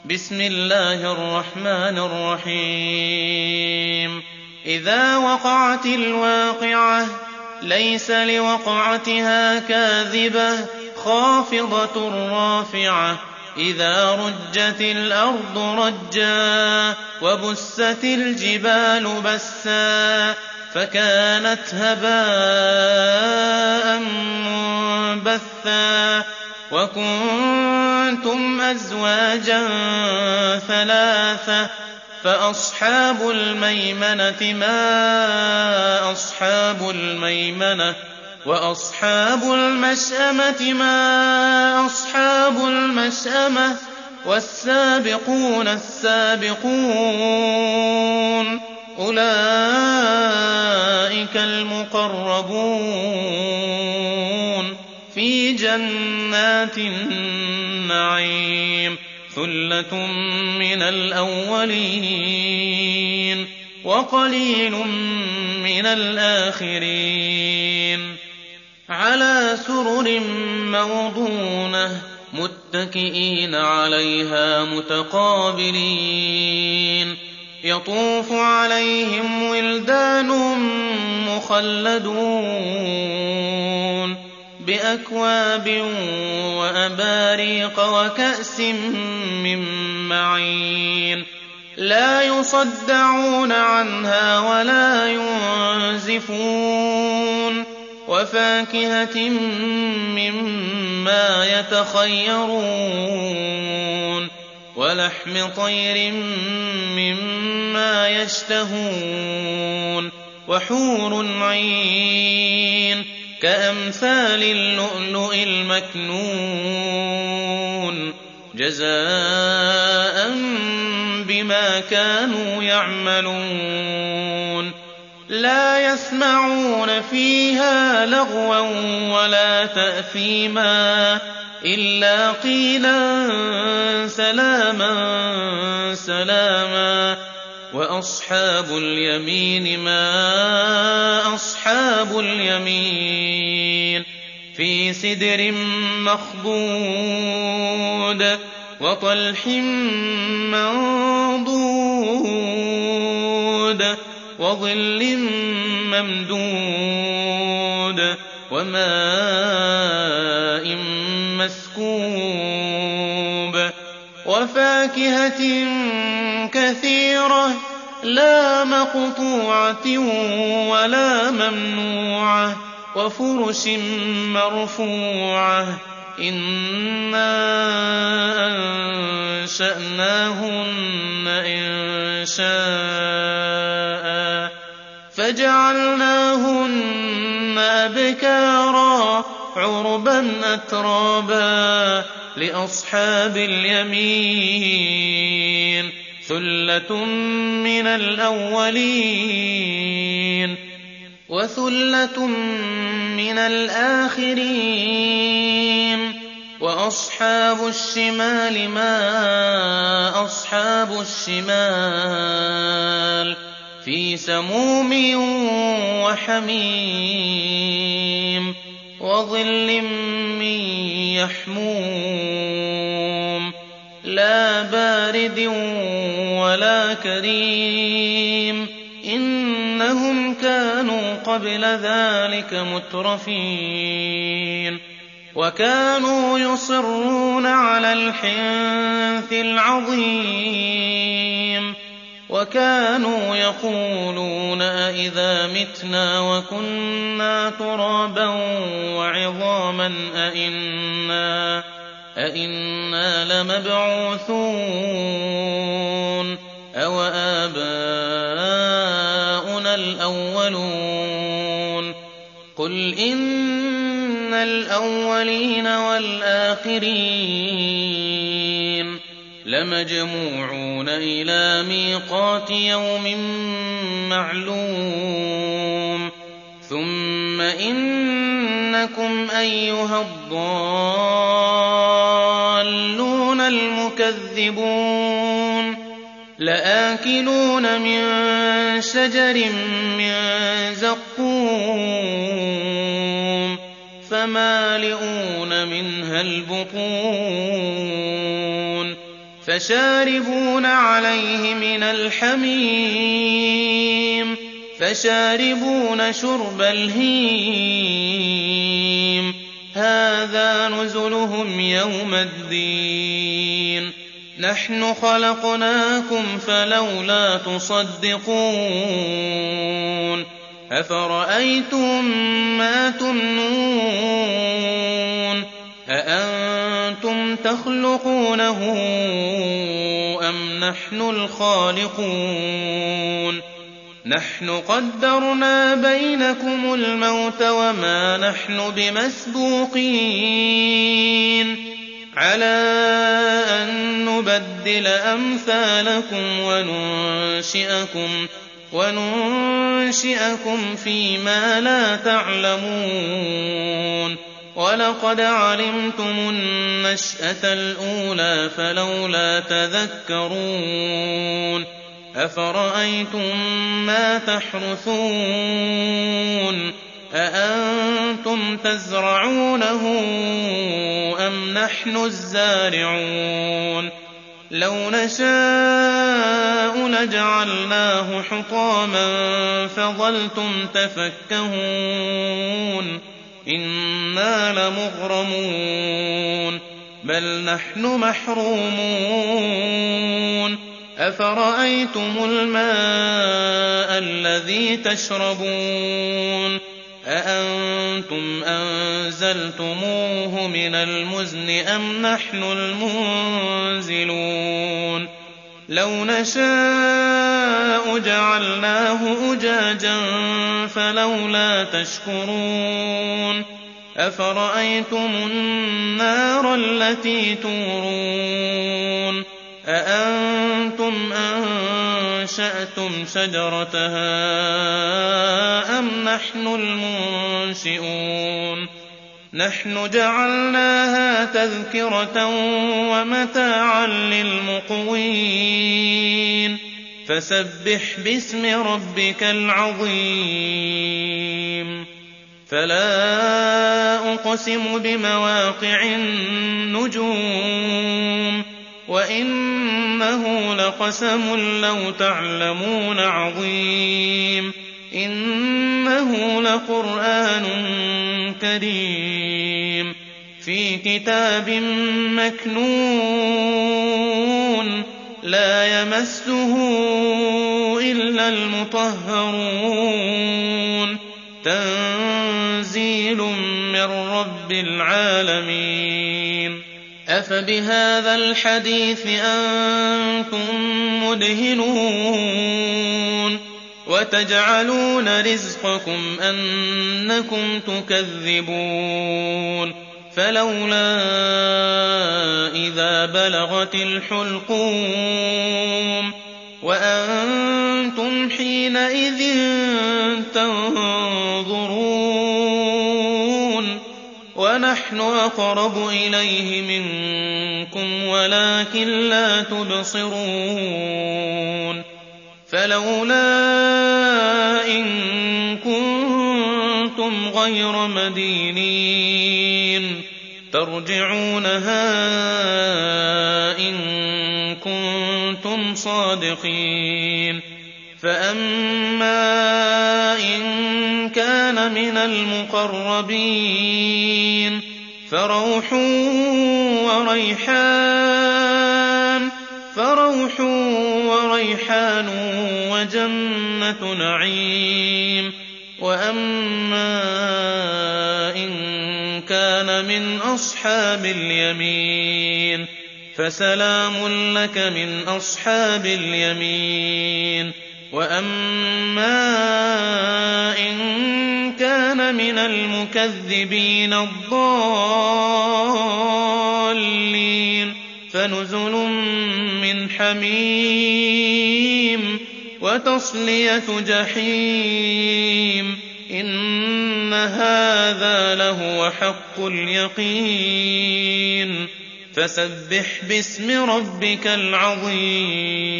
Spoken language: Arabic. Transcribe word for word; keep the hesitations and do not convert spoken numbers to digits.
بسم الله الرحمن الرحيم إذا وقعت الواقعة ليس لوقعتها كاذبة خافضة رافعة إذا رجت الأرض رجا وبست الجبال بسا فكانت هباء منبثا وكنتم أزواجا ثلاثة فأصحاب الميمنة ما أصحاب الميمنة وأصحاب المشأمة ما أصحاب المشأمة والسابقون السابقون أولئك المقربون في جنات النعيم ثلة من الأولين وقليل من الآخرين على سرر موضونة متكئين عليها متقابلين يطوف عليهم ولدان مخلدون بأكواب وأباريق وكأس من معين لا يصدعون عنها ولا ينزفون وفاكهة مما يتخيرون ولحم طير مما يشتهون وحور عين كأمثال اللؤلؤ المكنون جزاء بما كانوا يعملون لا يسمعون فيها لغوا ولا تأثيما إلا قيلا سلاما سلاما وأصحاب اليمين ما أصحاب اليمين في سدر مخضود وطلح منضود وظل ممدود وماء مسكوب وفاكهة كثيرة لا مقطوعة ولا ممنوعة وفرش مرفوعة إنا أنشأناهن إنشاء فجعلناهن أبكارا عربا أترابا لأصحاب اليمين ثلة من الأولين وثلة من الآخرين وأصحاب الشمال ما أصحاب الشمال في سموم وحميم وظل من يحموم لا بارد ولا كريم إنهم كانوا قبل ذلك مترفين وكانوا يصرون على الحنث العظيم وكانوا يقولون أئذا متنا وكنا ترابا وعظاما أئنا, أئنا لمبعوثون أو آباؤنا الأولون قل إن الأولين والآخرين لمجموعون إلى ميقات يوم معلوم ثم إنكم أيها الضالون المكذبون لآكلون من شجر من زقوم فمالئون منها البطون فشاربون عليه من الحميم فشاربون شرب الهيم هذا نزلهم يوم الدين نحن خلقناكم فلولا تصدقون أفرأيتم ما تمنون أأنتم تخلقونه أم نحن الخالقون نحن قدرنا بينكم الموت وما نحن بمسبوقين على أن نبدل أمثالكم وننشئكم وننشئكم فيما لا تعلمون ولقد علمتم النشأة الأولى فلولا تذكرون أفرأيتم ما تحرثون أأنتم تزرعونه أم نحن الزارعون لو نشاء لجعلناه حطاما فظلتم تفكهون إنا لمغرمون بل نحن محرومون أفرأيتم الماء الذي تشربون أأنتم أنزلتموه من المزن أم نحن المنزلون لو نشاء جعلناه أجاجا فلولا تشكرون أفرأيتم النار التي تورون أأنتم أنشأتم شجرتها أم نحن المنشئون نحن جعلناها تذكرة ومتاعا للمقوين فسبح باسم ربك العظيم فلا أقسم بمواقع النجوم وإنه لقسم لو تعلمون عظيم إنه لقرآن كريم في كتاب مكنون لا يمسه إلا المطهرون تنزيل من رب العالمين أفبهذا الحديث أنتم مدهنون وتجعلون رزقكم أنكم تكذبون فلولا إذا بلغت الحلقوم وأنتم حينئذ تنظرون ونحن أقرب إليه منكم ولكن لا تبصرون فلولا إن كنتم غير مدينين ترجعونها إن كنتم صادقين فأما إن كان من المقربين فروح وريحان فروح وريحان وجنة نعيم وأما إن كان من أصحاب اليمين فسلام لك من أصحاب اليمين وأما إن كان من المكذبين الضالين فنزل من حميم وتصلية جحيم إن هذا لهو حق اليقين فسبح باسم ربك العظيم